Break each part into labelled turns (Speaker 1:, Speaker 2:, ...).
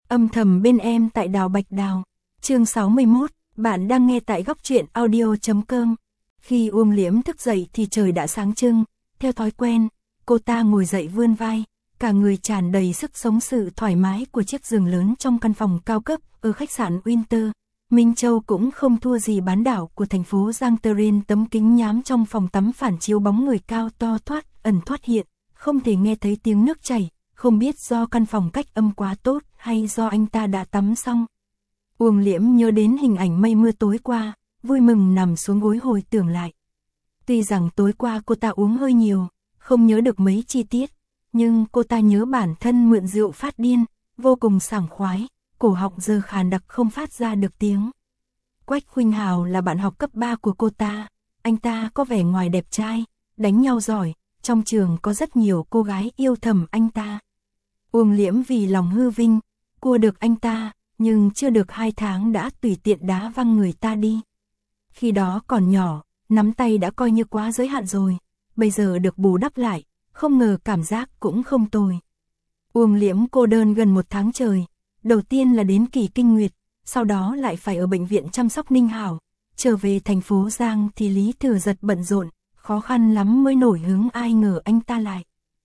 Speaker 1: Âm thầm bên em tại Đào Bạch Đào. Chương 61, bạn đang nghe tại góc truyện audio.com. Khi Uông Liễm thức dậy thì trời đã sáng trưng, theo thói quen, cô ta ngồi dậy vươn vai, cả người tràn đầy sức sống sự thoải mái của chiếc giường lớn trong căn phòng cao cấp ở khách sạn Winter. Minh Châu cũng không thua gì bán đảo của thành phố Giang Tơ Rin, tấm kính nhám trong phòng tắm phản chiếu bóng người cao to thoát ẩn thoát hiện, không thể nghe thấy tiếng nước chảy, không biết do căn phòng cách âm quá tốt hay do anh ta đã tắm xong. Uông Liễm nhớ đến hình ảnh mây mưa tối qua, vui mừng nằm xuống gối hồi tưởng lại. Tuy rằng tối qua cô ta uống hơi nhiều, không nhớ được mấy chi tiết, nhưng cô ta nhớ bản thân mượn rượu phát điên, vô cùng sảng khoái, cổ họng giờ khàn đặc không phát ra được tiếng. Quách Khuynh Hào là bạn học cấp 3 của cô ta, anh ta có vẻ ngoài đẹp trai, đánh nhau giỏi, trong trường có rất nhiều cô gái yêu thầm anh ta. Uông Liễm vì lòng hư vinh, cua được anh ta, nhưng chưa được 2 tháng đã tùy tiện đá văng người ta đi. Khi đó còn nhỏ, nắm tay đã coi như quá giới hạn rồi, bây giờ được bù đắp lại, không ngờ cảm giác cũng không tồi. Uông Liễm cô đơn gần 1 tháng trời, đầu tiên là đến kỳ kinh nguyệt, sau đó lại phải ở bệnh viện chăm sóc Ninh Hảo, trở về thành phố Giang thì Lý Thừa Giật bận rộn, khó khăn lắm mới nổi hứng, ai ngờ anh ta lại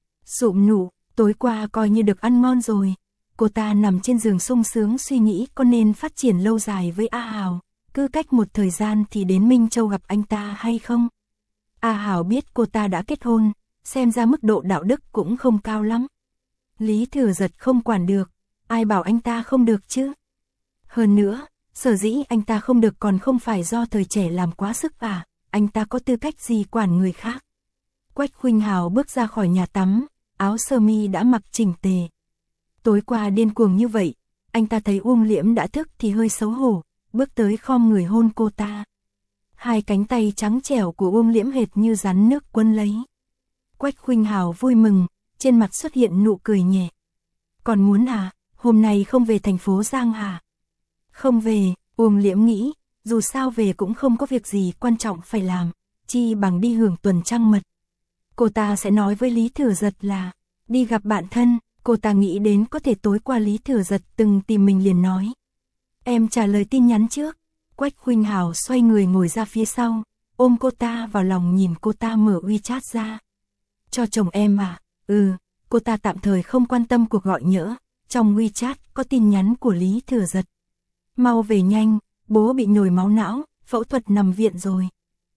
Speaker 1: sụm nụ. Tối qua coi như được ăn ngon rồi, cô ta nằm trên giường sung sướng suy nghĩ có nên phát triển lâu dài với A Hào, cứ cách một thời gian thì đến Minh Châu gặp anh ta hay không. A Hào biết cô ta đã kết hôn, xem ra mức độ đạo đức cũng không cao lắm. Lý Thừa Giật không quản được, ai bảo anh ta không được chứ. Hơn nữa, sở dĩ anh ta không được còn không phải do thời trẻ làm quá sức à, anh ta có tư cách gì quản người khác. Quách Khuynh Hào bước ra khỏi nhà tắm, áo sơ mi đã mặc chỉnh tề. Tối qua điên cuồng như vậy, anh ta thấy Uông Liễm đã thức thì hơi xấu hổ, bước tới khom người hôn cô ta. Hai cánh tay trắng trẻo của Uông Liễm hệt như rắn nước quấn lấy. Quách Khuynh Hào vui mừng, trên mặt xuất hiện nụ cười nhẹ. Còn muốn à, hôm nay không về thành phố Giang à? Không về, Uông Liễm nghĩ, dù sao về cũng không có việc gì quan trọng phải làm, chi bằng đi hưởng tuần trăng mật. Cô ta sẽ nói với Lý Thừa Giật là đi gặp bạn thân, cô ta nghĩ đến có thể tối qua Lý Thừa Giật từng tìm mình liền nói. Em trả lời tin nhắn trước. Quách Khuynh Hào xoay người ngồi ra phía sau, ôm cô ta vào lòng nhìn cô ta mở WeChat ra. Cho chồng em à? Cô ta tạm thời không quan tâm cuộc gọi nhỡ, trong WeChat có tin nhắn của Lý Thừa Giật. Mau về nhanh, bố bị nhồi máu não, phẫu thuật nằm viện rồi.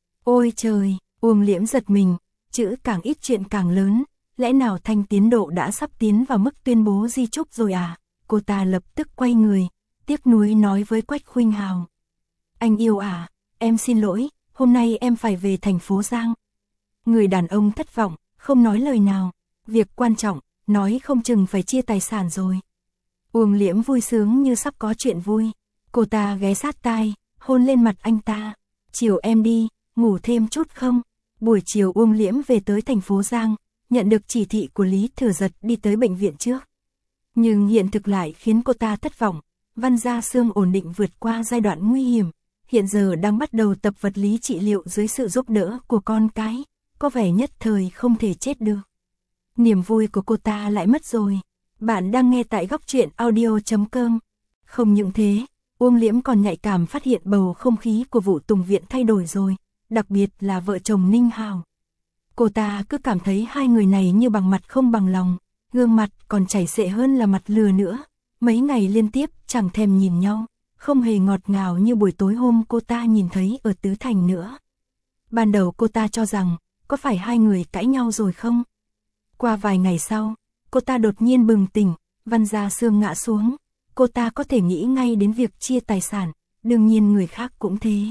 Speaker 1: Ôi trời, Uông Liễm giật mình, chữ càng ít chuyện càng lớn, lẽ nào Thanh tiến độ đã sắp tiến vào mức tuyên bố di chúc rồi à? Cô ta lập tức quay người, tiếc nuối nói với Quách Khuynh Hào. Anh yêu à, em xin lỗi, hôm nay em phải về thành phố Giang. Người đàn ông thất vọng, không nói lời nào, việc quan trọng, nói không chừng phải chia tài sản rồi. Uông Liễm vui sướng như sắp có chuyện vui, cô ta ghé sát tai, hôn lên mặt anh ta. Chiều em đi, ngủ thêm chút không? Buổi chiều Uông Liễm về tới thành phố Giang, nhận được chỉ thị của Lý Thừa Giật đi tới bệnh viện trước. Nhưng hiện thực lại khiến cô ta thất vọng, Văn Gia Sương ổn định vượt qua giai đoạn nguy hiểm, hiện giờ đang bắt đầu tập vật lý trị liệu dưới sự giúp đỡ của con cái, có vẻ nhất thời không thể chết được. Niềm vui của cô ta lại mất rồi. Bạn đang nghe tại góc truyện audio.com. Không những thế, Uông Liễm còn nhạy cảm phát hiện bầu không khí của vụ tùng viện thay đổi rồi, đặc biệt là vợ chồng Ninh Hào. Cô ta cứ cảm thấy hai người này như bằng mặt không bằng lòng, gương mặt còn chảy xệ hơn là mặt lừa nữa. Mấy ngày liên tiếp chẳng thèm nhìn nhau, không hề ngọt ngào như buổi tối hôm cô ta nhìn thấy ở Tứ Thành nữa. Ban đầu cô ta cho rằng, có phải hai người cãi nhau rồi không? Qua vài ngày sau, cô ta đột nhiên bừng tỉnh, Văn Gia Sương ngã xuống. Cô ta có thể nghĩ ngay đến việc chia tài sản, đương nhiên người khác cũng thế.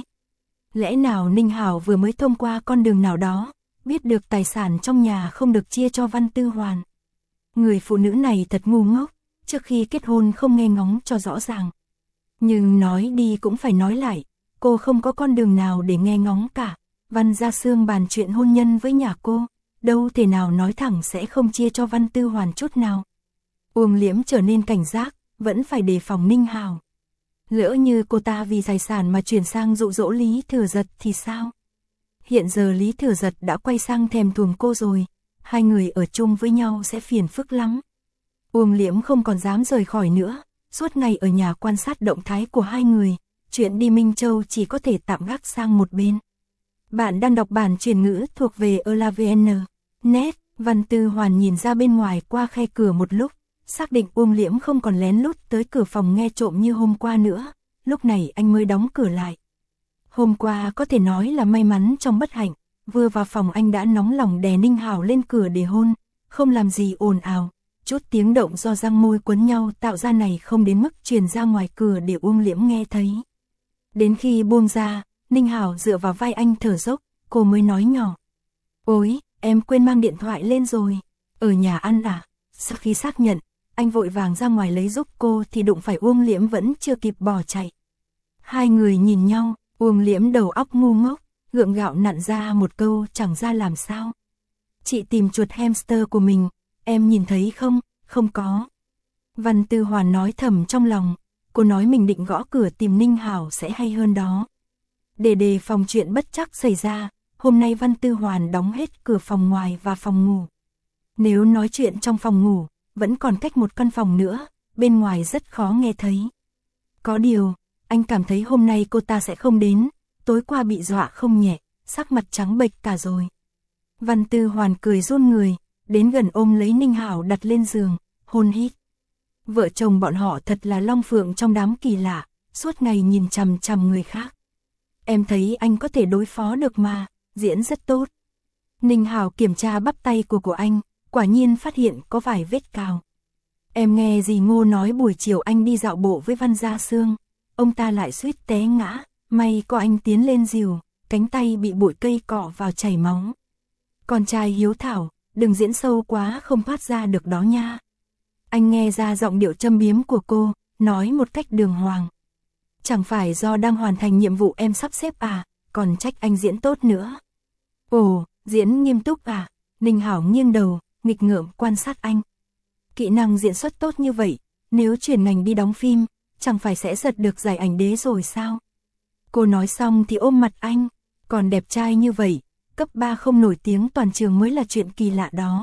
Speaker 1: Lẽ nào Ninh Hảo vừa mới thông qua con đường nào đó, biết được tài sản trong nhà không được chia cho Văn Tư Hoàn. Người phụ nữ này thật ngu ngốc, trước khi kết hôn không nghe ngóng cho rõ ràng. Nhưng nói đi cũng phải nói lại, cô không có con đường nào để nghe ngóng cả. Văn Gia Sương bàn chuyện hôn nhân với nhà cô, đâu thể nào nói thẳng sẽ không chia cho Văn Tư Hoàn chút nào. Uông Liễm trở nên cảnh giác, vẫn phải đề phòng Ninh Hào. Lỡ như cô ta vì tài sản mà chuyển sang dụ dỗ Lý Thừa Giật thì sao? Hiện giờ Lý Thừa Giật đã quay sang thèm thuồng cô rồi, hai người ở chung với nhau sẽ phiền phức lắm. Uông Liễm không còn dám rời khỏi nữa, suốt ngày ở nhà quan sát động thái của hai người, chuyện đi Minh Châu chỉ có thể tạm gác sang một bên. Bạn đang đọc bản truyền ngữ thuộc về ELAVN.net. Văn Tư Hoàn nhìn ra bên ngoài qua khe cửa một lúc, xác định Uông Liễm không còn lén lút tới cửa phòng nghe trộm như hôm qua nữa, lúc này anh mới đóng cửa lại. Hôm qua có thể nói là may mắn trong bất hạnh, vừa vào phòng anh đã nóng lòng đè Ninh Hảo lên cửa để hôn, không làm gì ồn ào, chút tiếng động do răng môi quấn nhau tạo ra này không đến mức truyền ra ngoài cửa để Uông Liễm nghe thấy. Đến khi buông ra, Ninh Hảo dựa vào vai anh thở dốc, cô mới nói nhỏ. Ôi, em quên mang điện thoại lên rồi, ở nhà ăn à? Sau khi xác nhận, anh vội vàng ra ngoài lấy giúp cô thì đụng phải Uông Liễm vẫn chưa kịp bỏ chạy. Hai người nhìn nhau, Uông Liễm đầu óc ngu ngốc, gượng gạo nặn ra một câu chẳng ra làm sao. Chị tìm chuột hamster của mình, em nhìn thấy không? Không có. Văn Tư Hoàn nói thầm trong lòng, cô nói mình định gõ cửa tìm Ninh Hảo sẽ hay hơn đó. Để đề phòng chuyện bất trắc xảy ra, hôm nay Văn Tư Hoàn đóng hết cửa phòng ngoài và phòng ngủ. Nếu nói chuyện trong phòng ngủ, vẫn còn cách một căn phòng nữa, bên ngoài rất khó nghe thấy. Có điều, anh cảm thấy hôm nay cô ta sẽ không đến, tối qua bị dọa không nhẹ, sắc mặt trắng bệch cả rồi. Văn Tư Hoàn cười run người, đến gần ôm lấy Ninh Hảo đặt lên giường, hôn hít. Vợ chồng bọn họ thật là long phượng trong đám kỳ lạ, suốt ngày nhìn chằm chằm người khác. Em thấy anh có thể đối phó được mà, diễn rất tốt. Ninh Hảo kiểm tra bắp tay của anh, quả nhiên phát hiện có vài vết cào. Em nghe dì Ngô nói buổi chiều anh đi dạo bộ với Văn Gia Sương, ông ta lại suýt té ngã, may có anh tiến lên dìu, cánh tay bị bụi cây cọ vào chảy máu. Con trai hiếu thảo, đừng diễn sâu quá không thoát ra được đó nha. Anh nghe ra giọng điệu châm biếm của cô, nói một cách đường hoàng. Chẳng phải do đang hoàn thành nhiệm vụ em sắp xếp à, còn trách anh diễn tốt nữa. Ồ, diễn nghiêm túc à? Ninh Hảo nghiêng đầu, nghịch ngợm quan sát anh. Kỹ năng diễn xuất tốt như vậy, nếu chuyển ngành đi đóng phim, chẳng phải sẽ giật được giải ảnh đế rồi sao? Cô nói xong thì ôm mặt anh, còn đẹp trai như vậy, cấp 3 không nổi tiếng toàn trường mới là chuyện kỳ lạ đó.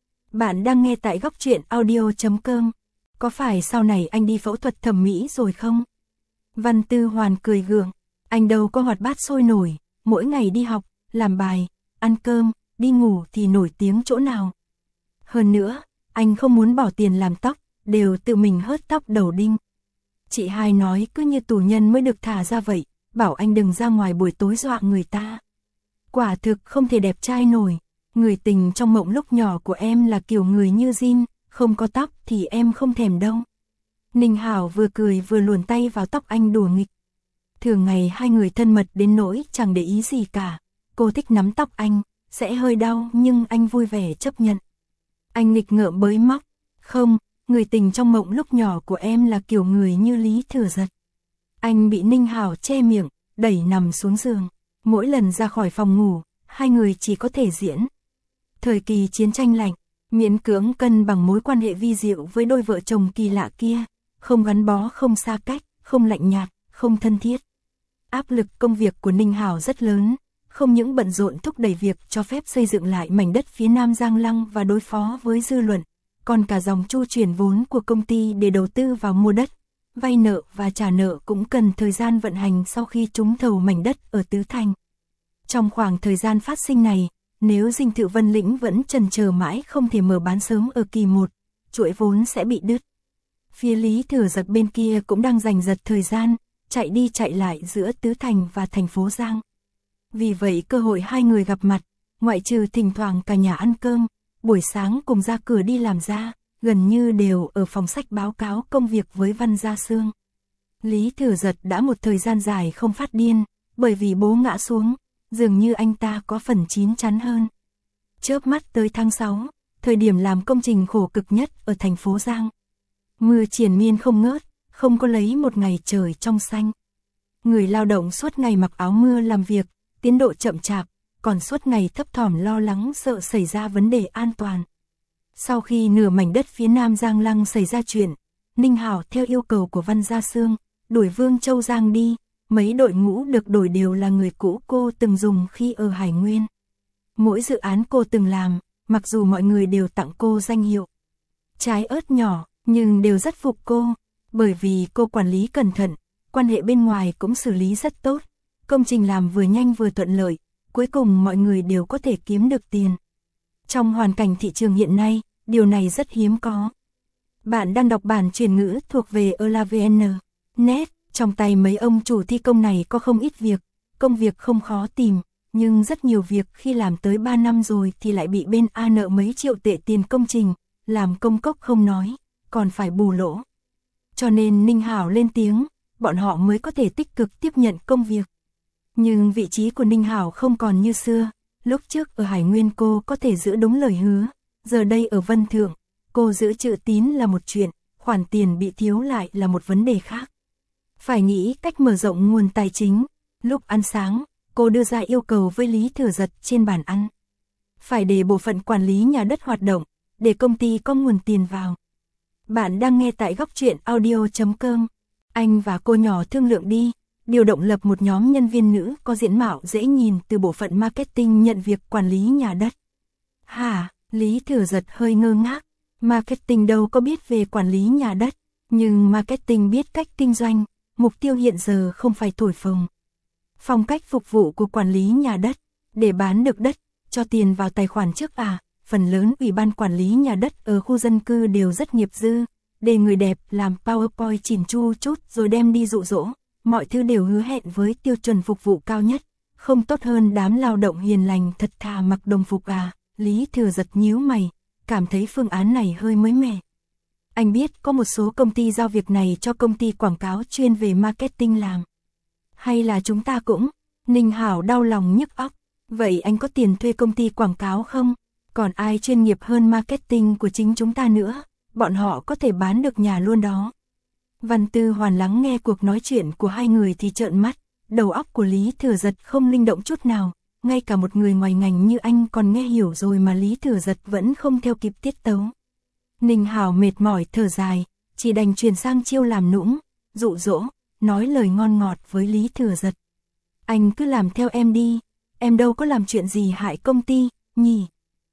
Speaker 1: Bạn đang nghe tại góc truyện audio.com. Có phải sau này anh đi phẫu thuật thẩm mỹ rồi không? Văn Tư Hoàn cười gượng, anh đâu có hoạt bát sôi nổi, mỗi ngày đi học, làm bài, ăn cơm, đi ngủ thì nổi tiếng chỗ nào. Hơn nữa, anh không muốn bỏ tiền làm tóc, đều tự mình hớt tóc đầu đinh. Chị hai nói cứ như tù nhân mới được thả ra vậy, bảo anh đừng ra ngoài buổi tối dọa người ta. Quả thực không thể đẹp trai nổi, người tình trong mộng lúc nhỏ của em là kiểu người như Jin, không có tóc thì em không thèm đâu. Ninh Hảo vừa cười vừa luồn tay vào tóc anh đùa nghịch. Thường ngày hai người thân mật đến nỗi chẳng để ý gì cả, cô thích nắm tóc anh, sẽ hơi đau nhưng anh vui vẻ chấp nhận. Anh nghịch ngợm bới móc, không, người tình trong mộng lúc nhỏ của em là kiểu người như Lý Thừa Giật. Anh bị Ninh Hảo che miệng, đẩy nằm xuống giường, mỗi lần ra khỏi phòng ngủ, hai người chỉ có thể diễn. Thời kỳ chiến tranh lạnh, miễn cưỡng cân bằng mối quan hệ vi diệu với đôi vợ chồng kỳ lạ kia, không gắn bó không xa cách, không lạnh nhạt, không thân thiết. Áp lực công việc của Ninh Hảo rất lớn, không những bận rộn thúc đẩy việc cho phép xây dựng lại mảnh đất phía Nam Giang Lăng và đối phó với dư luận, còn cả dòng chu chuyển vốn của công ty để đầu tư vào mua đất, vay nợ và trả nợ cũng cần thời gian vận hành sau khi trúng thầu mảnh đất ở Tứ Thành. Trong khoảng thời gian phát sinh này, nếu Dinh Thự Vân Lĩnh vẫn chần chờ mãi không thể mở bán sớm ở kỳ 1, chuỗi vốn sẽ bị đứt. Phía Lý Thừa Giật bên kia cũng đang giành giật thời gian, chạy đi chạy lại giữa Tứ Thành và thành phố Giang. Vì vậy cơ hội hai người gặp mặt, ngoại trừ thỉnh thoảng cả nhà ăn cơm, buổi sáng cùng ra cửa đi làm ra, gần như đều ở phòng sách báo cáo công việc với Văn Gia Sương. Lý Thừa Giật đã một thời gian dài không phát điên, bởi vì bố ngã xuống, dường như anh ta có phần chín chắn hơn. Chớp mắt tới tháng 6, thời điểm làm công trình khổ cực nhất ở thành phố Giang. Mưa triền miên không ngớt, không có lấy một ngày trời trong xanh. Người lao động suốt ngày mặc áo mưa làm việc, tiến độ chậm chạp, còn suốt ngày thấp thỏm lo lắng sợ xảy ra vấn đề an toàn. Sau khi nửa mảnh đất phía Nam Giang Lăng xảy ra chuyện, Ninh Hảo theo yêu cầu của Văn Gia Sương, đuổi Vương Châu Giang đi, mấy đội ngũ được đổi đều là người cũ cô từng dùng khi ở Hải Nguyên. Mỗi dự án cô từng làm, mặc dù mọi người đều tặng cô danh hiệu trái ớt nhỏ, nhưng đều rất phục cô. Bởi vì cô quản lý cẩn thận, quan hệ bên ngoài cũng xử lý rất tốt. Công trình làm vừa nhanh vừa thuận lợi, cuối cùng mọi người đều có thể kiếm được tiền. Trong hoàn cảnh thị trường hiện nay, điều này rất hiếm có. Bạn đang đọc bản chuyển ngữ thuộc về ELAVN.net, trong tay mấy ông chủ thi công này có không ít việc, công việc không khó tìm, nhưng rất nhiều việc khi làm tới 3 năm rồi thì lại bị bên A nợ mấy triệu tệ tiền công trình, làm công cốc không nói, còn phải bù lỗ. Cho nên Ninh Hảo lên tiếng, bọn họ mới có thể tích cực tiếp nhận công việc. Nhưng vị trí của Ninh Hảo không còn như xưa, lúc trước ở Hải Nguyên cô có thể giữ đúng lời hứa, giờ đây ở Vân Thượng, cô giữ chữ tín là một chuyện, khoản tiền bị thiếu lại là một vấn đề khác. Phải nghĩ cách mở rộng nguồn tài chính, lúc ăn sáng, cô đưa ra yêu cầu với Lý Thừa Giật trên bàn ăn. Phải để bộ phận quản lý nhà đất hoạt động, để công ty có nguồn tiền vào. Bạn đang nghe tại góc truyện audio.com. Anh và cô nhỏ thương lượng đi, điều động lập một nhóm nhân viên nữ có diện mạo dễ nhìn từ bộ phận marketing nhận việc quản lý nhà đất. Hả, Lý Thừa Giật hơi ngơ ngác, marketing đâu có biết về quản lý nhà đất, nhưng marketing biết cách kinh doanh, mục tiêu hiện giờ không phải thổi phồng. Phong cách phục vụ của quản lý nhà đất, để bán được đất, cho tiền vào tài khoản trước phần lớn ủy ban quản lý nhà đất ở khu dân cư đều rất nghiệp dư, để người đẹp làm PowerPoint chỉn chu chút rồi đem đi dụ dỗ, mọi thứ đều hứa hẹn với tiêu chuẩn phục vụ cao nhất, không tốt hơn đám lao động hiền lành thật thà mặc đồng phục Lý Thừa Giật nhíu mày, cảm thấy phương án này hơi mới mẻ. Anh biết có một số công ty giao việc này cho công ty quảng cáo chuyên về marketing làm. Hay là chúng ta cũng, Ninh Hảo đau lòng nhức óc, vậy anh có tiền thuê công ty quảng cáo không? Còn ai chuyên nghiệp hơn marketing của chính chúng ta nữa, bọn họ có thể bán được nhà luôn đó. Văn Tư Hoàn lắng nghe cuộc nói chuyện của hai người thì trợn mắt, đầu óc của Lý Thừa Giật không linh động chút nào, ngay cả một người ngoài ngành như anh còn nghe hiểu rồi mà Lý Thừa Giật vẫn không theo kịp tiết tấu. Ninh Hảo mệt mỏi thở dài, chỉ đành chuyển sang chiêu làm nũng, dụ dỗ, nói lời ngon ngọt với Lý Thừa Giật. Anh cứ làm theo em đi, em đâu có làm chuyện gì hại công ty, nhỉ?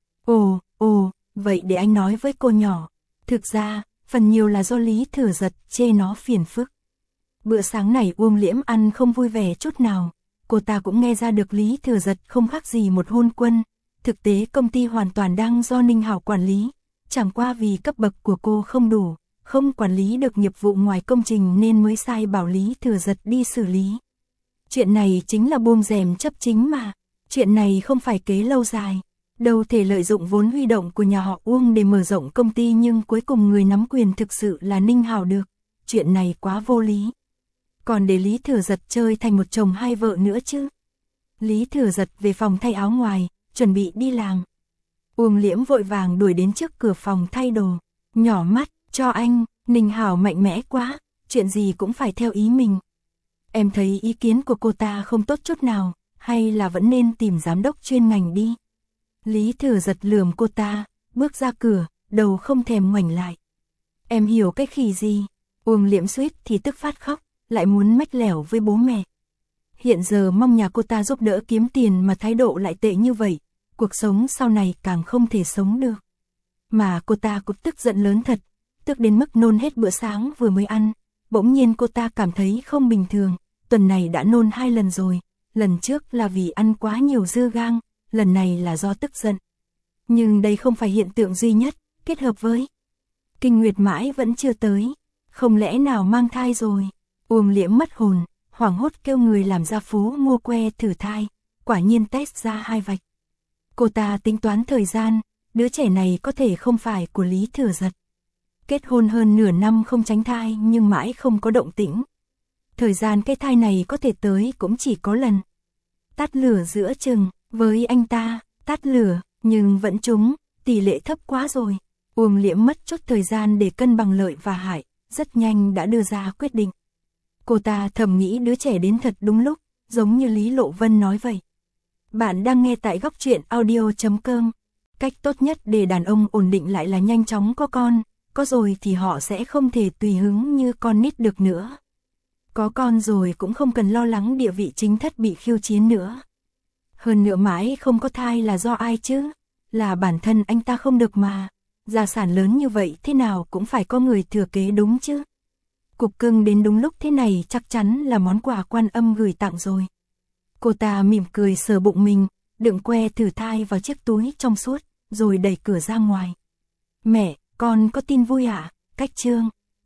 Speaker 1: Ồ, vậy để anh nói với cô nhỏ. Thực ra, phần nhiều là do Lý Thừa Giật chê nó phiền phức. Bữa sáng này Uông Liễm ăn không vui vẻ chút nào, cô ta cũng nghe ra được Lý Thừa Giật không khác gì một hôn quân. Thực tế công ty hoàn toàn đang do Ninh Hảo quản lý, chẳng qua vì cấp bậc của cô không đủ, không quản lý được nghiệp vụ ngoài công trình nên mới sai bảo Lý Thừa Giật đi xử lý. Chuyện này chính là buông rèm chấp chính mà, chuyện này không phải kế lâu dài. Đâu thể lợi dụng vốn huy động của nhà họ Uông để mở rộng công ty nhưng cuối cùng người nắm quyền thực sự là Ninh Hảo được. Chuyện này quá vô lý. Còn để Lý Thừa Giật chơi thành một chồng hai vợ nữa chứ. Lý Thừa Giật về phòng thay áo ngoài, chuẩn bị đi làm. Uông Liễm vội vàng đuổi đến trước cửa phòng thay đồ. Nhỏ mắt, cho anh, Ninh Hảo mạnh mẽ quá, chuyện gì cũng phải theo ý mình. Em thấy ý kiến của cô ta không tốt chút nào, hay là vẫn nên tìm giám đốc chuyên ngành đi. Lý Thừa Giật lườm cô ta, bước ra cửa, đầu không thèm ngoảnh lại. Em hiểu cái khỉ gì? Uông Liễm suýt thì tức phát khóc, lại muốn mách lẻo với bố mẹ. Hiện giờ mong nhà cô ta giúp đỡ kiếm tiền mà thái độ lại tệ như vậy, cuộc sống sau này càng không thể sống được. Mà cô ta cũng tức giận lớn thật, tức đến mức nôn hết bữa sáng vừa mới ăn. Bỗng nhiên cô ta cảm thấy không bình thường, tuần này đã nôn 2 lần rồi, lần trước là vì ăn quá nhiều dưa gang, lần này là do tức giận. Nhưng đây không phải hiện tượng duy nhất, kết hợp với kinh nguyệt mãi vẫn chưa tới, không lẽ nào mang thai rồi. Uông Liễm mất hồn, hoảng hốt kêu người làm gia phú mua que thử thai, quả nhiên test ra 2 vạch. Cô ta tính toán thời gian, đứa trẻ này có thể không phải của Lý Thừa Giật. Kết hôn hơn nửa năm không tránh thai nhưng mãi không có động tĩnh. Thời gian cái thai này có thể tới cũng chỉ có lần. Tắt lửa giữa chừng, với anh ta, tắt lửa, nhưng vẫn trúng, tỷ lệ thấp quá rồi. Uông Liễm mất chút thời gian để cân bằng lợi và hại, rất nhanh đã đưa ra quyết định. Cô ta thầm nghĩ đứa trẻ đến thật đúng lúc, giống như Lý Lộ Vân nói vậy. Bạn đang nghe tại góc truyện audio.com. Cách tốt nhất để đàn ông ổn định lại là nhanh chóng có con, có rồi thì họ sẽ không thể tùy hứng như con nít được nữa. Có con rồi cũng không cần lo lắng địa vị chính thất bị khiêu chiến nữa. Hơn nữa mãi không có thai là do ai chứ? Là bản thân anh ta không được mà. Gia sản lớn như vậy thế nào cũng phải có người thừa kế đúng chứ? Cục cưng đến đúng lúc thế này chắc chắn là món quà Quan Âm gửi tặng rồi. Cô ta mỉm cười sờ bụng mình, đựng que thử thai vào chiếc túi trong suốt, rồi đẩy cửa ra ngoài. Mẹ, con có tin vui ạ? Cách Trương.